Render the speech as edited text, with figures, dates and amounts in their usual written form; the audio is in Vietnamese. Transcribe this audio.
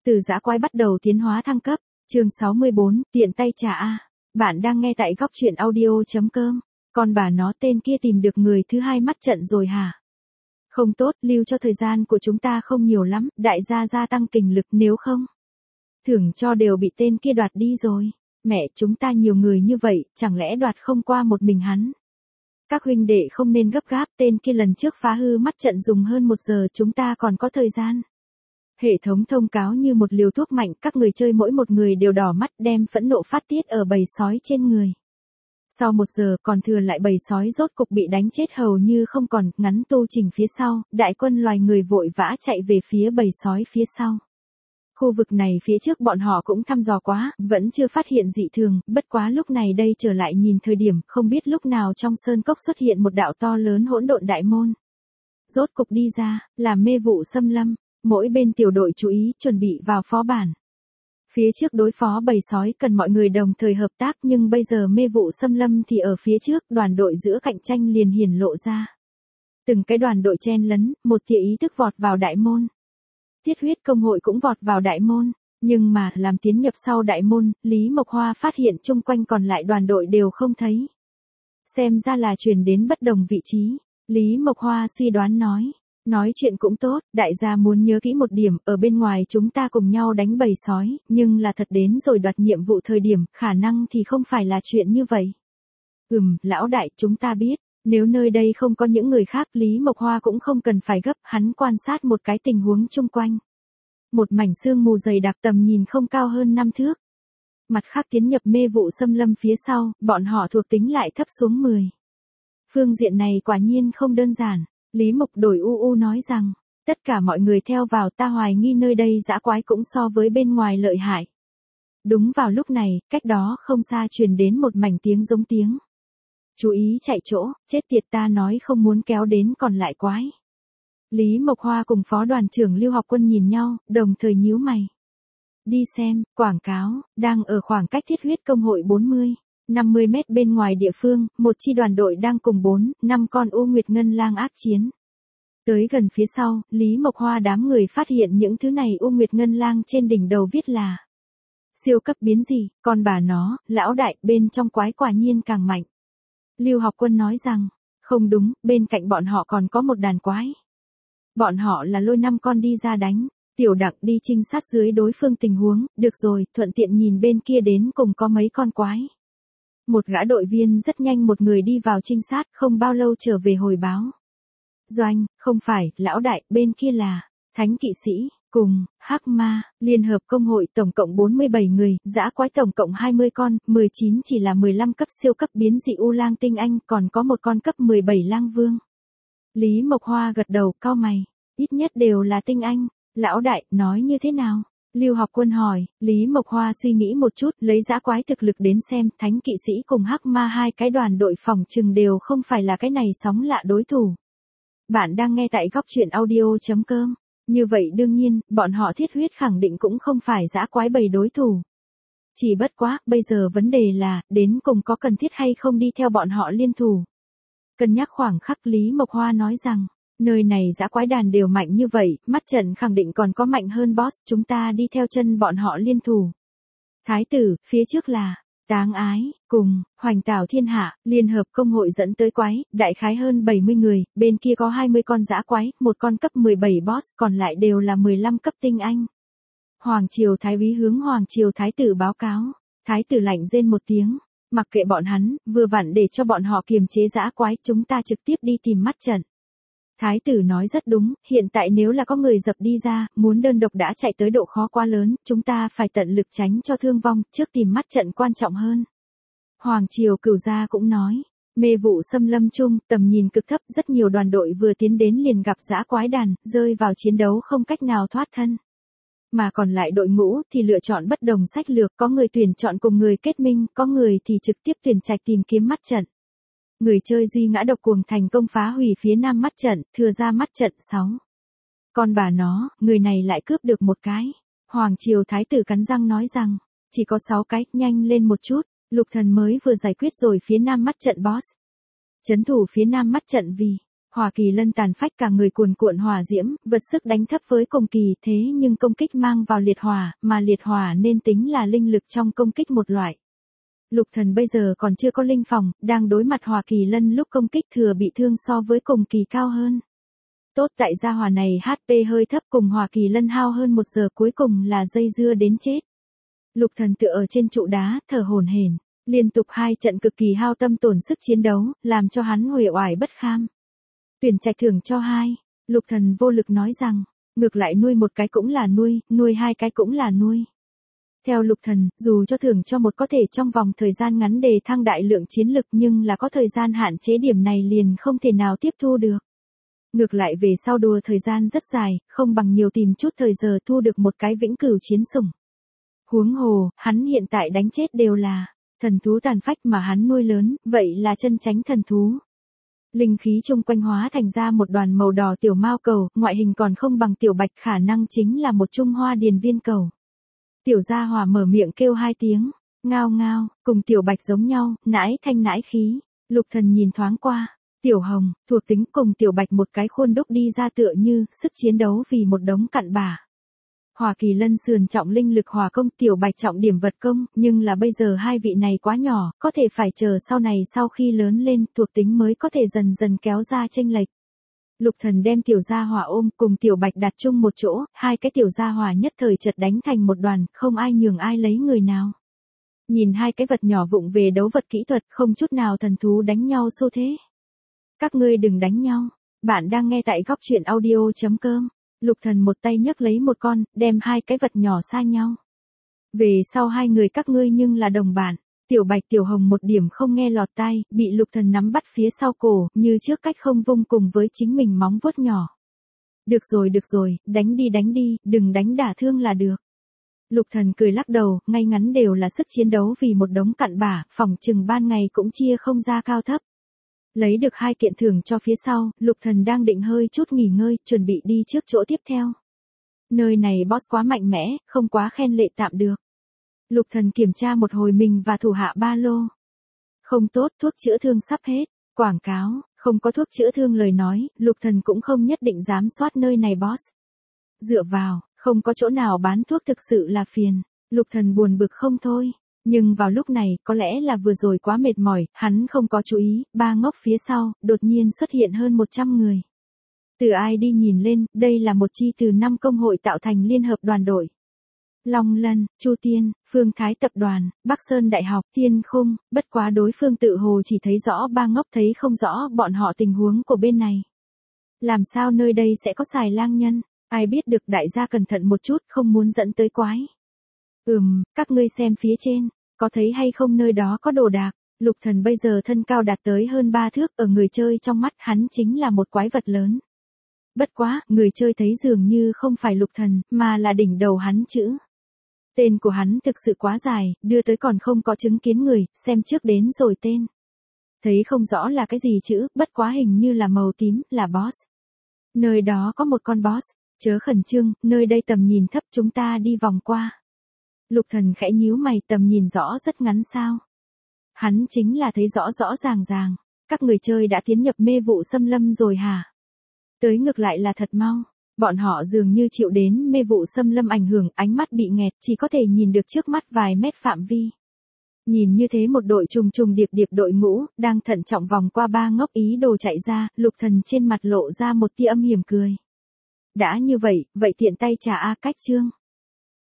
Từ dã quái bắt đầu tiến hóa thăng cấp. Chương 64, tiện tay trả a. Bạn đang nghe tại góc truyện audio.com. Con bà nó tên kia tìm được người thứ hai mắt trận rồi hả? Không tốt, lưu cho thời gian của chúng ta không nhiều lắm, đại gia gia tăng kình lực nếu không. Thưởng cho đều bị tên kia đoạt đi rồi. Mẹ, chúng ta nhiều người như vậy, chẳng lẽ đoạt không qua một mình hắn? Các huynh đệ không nên gấp gáp, tên kia lần trước phá hư mắt trận dùng hơn 1 giờ, chúng ta còn có thời gian. Hệ thống thông cáo như một liều thuốc mạnh, các người chơi mỗi một người đều đỏ mắt đem phẫn nộ phát tiết ở bầy sói trên người. Sau 1 giờ còn thừa lại bầy sói rốt cục bị đánh chết hầu như không còn, ngắn tu trình phía sau, đại quân loài người vội vã chạy về phía bầy sói phía sau. Khu vực này phía trước bọn họ cũng thăm dò quá, vẫn chưa phát hiện dị thường, bất quá lúc này đây trở lại nhìn thời điểm, không biết lúc nào trong sơn cốc xuất hiện một đạo to lớn hỗn độn đại môn. Rốt cục đi ra, làm mê vụ xâm lâm, mỗi bên tiểu đội chú ý chuẩn bị vào phó bản. Phía trước đối phó bầy sói cần mọi người đồng thời hợp tác nhưng bây giờ mê vụ xâm lâm thì ở phía trước, đoàn đội giữa cạnh tranh liền hiển lộ ra. Từng cái đoàn đội chen lấn, một tia ý thức vọt vào đại môn. Thiết huyết công hội cũng vọt vào đại môn, nhưng mà làm tiến nhập sau đại môn, Lý Mộc Hoa phát hiện chung quanh còn lại đoàn đội đều không thấy. Xem ra là chuyển đến bất đồng vị trí, Lý Mộc Hoa suy đoán nói chuyện cũng tốt, đại gia muốn nhớ kỹ một điểm, ở bên ngoài chúng ta cùng nhau đánh bầy sói, nhưng là thật đến rồi đoạt nhiệm vụ thời điểm, khả năng thì không phải là chuyện như vậy. Lão đại, chúng ta biết. Nếu nơi đây không có những người khác, Lý Mộc Hoa cũng không cần phải gấp, hắn quan sát một cái tình huống chung quanh. Một mảnh sương mù dày đặc, tầm nhìn không cao hơn 5 thước. Mặt khác tiến nhập mê vụ xâm lâm phía sau, bọn họ thuộc tính lại thấp xuống 10. Phương diện này quả nhiên không đơn giản, Lý Mộc đổi nói rằng, tất cả mọi người theo vào, ta hoài nghi nơi đây dã quái cũng so với bên ngoài lợi hại. Đúng vào lúc này, cách đó không xa truyền đến một mảnh tiếng giống tiếng. Chú ý chạy chỗ, chết tiệt, ta nói không muốn kéo đến còn lại quái. Lý Mộc Hoa cùng phó đoàn trưởng Lưu Học Quân nhìn nhau, đồng thời nhíu mày. Đi xem, quảng cáo, đang ở khoảng cách thiết huyết công hội 40-50 mét bên ngoài địa phương, một chi đoàn đội đang cùng 4-5 con U Nguyệt Ngân Lang ác chiến. Tới gần phía sau, Lý Mộc Hoa đám người phát hiện những thứ này U Nguyệt Ngân Lang trên đỉnh đầu viết là siêu cấp biến gì, con bà nó, lão đại, bên trong quái quả nhiên càng mạnh. Lưu Học Quân nói rằng, không đúng, bên cạnh bọn họ còn có một đàn quái. Bọn họ là lôi 5 con đi ra đánh, Tiểu Đặng đi trinh sát dưới đối phương tình huống, được rồi, thuận tiện nhìn bên kia đến cùng có mấy con quái. Một gã đội viên rất nhanh một người đi vào trinh sát, không bao lâu trở về hồi báo. Doanh, không phải, lão đại, bên kia là Thánh Kỵ Sĩ, cùng Hắc Ma, Liên hợp công hội tổng cộng 47 người, dã quái tổng cộng 20 con, 19 chỉ là 15 cấp siêu cấp biến dị U Lang tinh anh, còn có một con cấp 17 Lang Vương. Lý Mộc Hoa gật đầu, cau mày, ít nhất đều là tinh anh, lão đại, nói như thế nào? Lưu Học Quân hỏi, Lý Mộc Hoa suy nghĩ một chút, lấy dã quái thực lực đến xem, Thánh Kỵ Sĩ cùng Hắc Ma hai cái đoàn đội phòng trừng đều không phải là cái này sóng lạ đối thủ. Bạn đang nghe tại góc truyện audio.com. Như vậy đương nhiên, bọn họ thiết huyết khẳng định cũng không phải dã quái bầy đối thủ. Chỉ bất quá, bây giờ vấn đề là, đến cùng có cần thiết hay không đi theo bọn họ liên thủ. Cân nhắc khoảng khắc, Lý Mộc Hoa nói rằng, nơi này dã quái đàn đều mạnh như vậy, mắt trận khẳng định còn có mạnh hơn boss, chúng ta đi theo chân bọn họ liên thủ. Thái tử, phía trước là Táng Ái, cùng Hoành Tảo Thiên Hạ, Liên hợp công hội dẫn tới quái, đại khái hơn 70 người, bên kia có 20 con dã quái, một con cấp 17 boss, còn lại đều là 15 cấp tinh anh. Hoàng Triều Thái úy hướng Hoàng Triều Thái tử báo cáo, Thái tử lạnh rên một tiếng, mặc kệ bọn hắn, vừa vặn để cho bọn họ kiềm chế dã quái, chúng ta trực tiếp đi tìm mắt trận. Thái tử nói rất đúng, hiện tại nếu là có người dập đi ra, muốn đơn độc đã chạy tới độ khó quá lớn, chúng ta phải tận lực tránh cho thương vong, trước tìm mắt trận quan trọng hơn. Hoàng Triều Cửu Gia cũng nói, mê vụ xâm lâm chung, tầm nhìn cực thấp, rất nhiều đoàn đội vừa tiến đến liền gặp dã quái đàn, rơi vào chiến đấu không cách nào thoát thân. Mà còn lại đội ngũ thì lựa chọn bất đồng sách lược, có người tuyển chọn cùng người kết minh, có người thì trực tiếp tuyển trạch tìm kiếm mắt trận. Người chơi duy ngã độc cuồng thành công phá hủy phía nam mắt trận, thừa ra mắt trận 6. Con bà nó, người này lại cướp được một cái. Hoàng Triều Thái tử cắn răng nói rằng, chỉ có 6 cái, nhanh lên một chút, Lục Thần mới vừa giải quyết rồi phía nam mắt trận boss. Trấn thủ phía nam mắt trận vì Hỏa Kỳ Lân tàn phách cả người cuồn cuộn hỏa diễm, vật sức đánh thấp với cùng kỳ, thế nhưng công kích mang vào liệt hỏa, mà liệt hỏa nên tính là linh lực trong công kích một loại. Lục Thần bây giờ còn chưa có linh phòng, đang đối mặt Hỏa Kỳ Lân lúc công kích thừa bị thương so với cùng kỳ cao hơn. Tốt tại gia hỏa này HP hơi thấp, cùng Hỏa Kỳ Lân hao hơn 1 giờ, cuối cùng là dây dưa đến chết. Lục Thần tựa ở trên trụ đá, thở hổn hển, liên tục 2 trận cực kỳ hao tâm tổn sức chiến đấu, làm cho hắn uể oải bất kham. Tuyển trạch thưởng cho 2, Lục Thần vô lực nói rằng, ngược lại nuôi một cái cũng là nuôi 2 cái cũng là nuôi. Theo Lục Thần, dù cho thưởng cho một có thể trong vòng thời gian ngắn đề thăng đại lượng chiến lực, nhưng là có thời gian hạn chế, điểm này liền không thể nào tiếp thu được. Ngược lại về sau đùa thời gian rất dài, không bằng nhiều tìm chút thời giờ thu được một cái vĩnh cửu chiến sủng. Huống hồ, hắn hiện tại đánh chết đều là thần thú tàn phách mà hắn nuôi lớn, vậy là chân chánh thần thú. Linh khí chung quanh hóa thành ra một đoàn màu đỏ tiểu mao cầu, ngoại hình còn không bằng tiểu bạch, khả năng chính là một trung hoa điền viên cầu. Tiểu gia hỏa mở miệng kêu 2 tiếng, ngao ngao, cùng tiểu bạch giống nhau, nãi thanh nãi khí. Lục Thần nhìn thoáng qua, tiểu hồng, thuộc tính cùng tiểu bạch một cái khuôn đúc đi ra, tựa như sức chiến đấu vì một đống cặn bã. Hỏa Kỳ Lân sườn trọng linh lực hỏa công, tiểu bạch trọng điểm vật công, nhưng là bây giờ hai vị này quá nhỏ, có thể phải chờ sau này sau khi lớn lên, thuộc tính mới có thể dần dần kéo ra chênh lệch. Lục Thần đem tiểu gia hỏa ôm, cùng tiểu bạch đặt chung một chỗ, 2 cái tiểu gia hỏa nhất thời chợt đánh thành một đoàn, không ai nhường ai lấy người nào. Nhìn 2 cái vật nhỏ vụng về đấu vật kỹ thuật, không chút nào thần thú đánh nhau xu thế. Các ngươi đừng đánh nhau. Bạn đang nghe tại góc truyện audio.com. Lục Thần một tay nhấc lấy một con, đem 2 cái vật nhỏ xa nhau. Về sau 2 người các ngươi nhưng là đồng bạn. Tiểu bạch tiểu hồng một điểm không nghe lọt tai, bị Lục Thần nắm bắt phía sau cổ, như trước cách không vung cùng với chính mình móng vuốt nhỏ. Được rồi, đánh đi, đừng đánh đả thương là được. Lục Thần cười lắc đầu, ngay ngắn đều là sức chiến đấu vì một đống cặn bã, phỏng chừng ban ngày cũng chia không ra cao thấp. Lấy được 2 kiện thưởng cho phía sau, Lục Thần đang định hơi chút nghỉ ngơi, chuẩn bị đi trước chỗ tiếp theo. Nơi này boss quá mạnh mẽ, không quá khen lệ tạm được. Lục Thần kiểm tra một hồi mình và thủ hạ ba lô. Không tốt, thuốc chữa thương sắp hết. Quảng cáo, không có thuốc chữa thương lời nói, Lục Thần cũng không nhất định dám soát nơi này boss. Dựa vào, không có chỗ nào bán thuốc thực sự là phiền. Lục Thần buồn bực không thôi. Nhưng vào lúc này, có lẽ là vừa rồi quá mệt mỏi, hắn không có chú ý, ba ngốc phía sau, đột nhiên xuất hiện hơn 100 người. Từ ai đi nhìn lên, đây là một chi từ 5 công hội tạo thành liên hợp đoàn đội. Long Lân, Chu Tiên, Phương Thái Tập đoàn, Bắc Sơn Đại học, Thiên Khung, bất quá đối phương tự hồ chỉ thấy rõ ba ngốc, thấy không rõ bọn họ tình huống của bên này. Làm sao nơi đây sẽ có xài lang nhân, ai biết được, đại gia cẩn thận một chút, không muốn dẫn tới quái. Các ngươi xem phía trên, có thấy hay không nơi đó có đồ đạc. Lục Thần bây giờ thân cao đạt tới hơn 3 thước, ở người chơi trong mắt hắn chính là một quái vật lớn. Bất quá, người chơi thấy dường như không phải Lục Thần, mà là đỉnh đầu hắn chữ. Tên của hắn thực sự quá dài, đưa tới còn không có chứng kiến người, xem trước đến rồi tên. Thấy không rõ là cái gì chữ, bất quá hình như là màu tím, là boss. Nơi đó có một con boss, chớ khẩn trương, nơi đây tầm nhìn thấp, chúng ta đi vòng qua. Lục Thần khẽ nhíu mày, tầm nhìn rõ rất ngắn sao. Hắn chính là thấy rõ rõ ràng. Các người chơi đã tiến nhập mê vụ xâm lâm rồi hả? Tới ngược lại là thật mau. Bọn họ dường như chịu đến mê vụ xâm lâm ảnh hưởng, ánh mắt bị nghẹt, chỉ có thể nhìn được trước mắt vài mét phạm vi. Nhìn như thế một đội trùng điệp đội ngũ, đang thận trọng vòng qua ba ngốc ý đồ chạy ra, Lục Thần trên mặt lộ ra một tia âm hiểm cười. Đã như vậy, vậy tiện tay trả cách chương.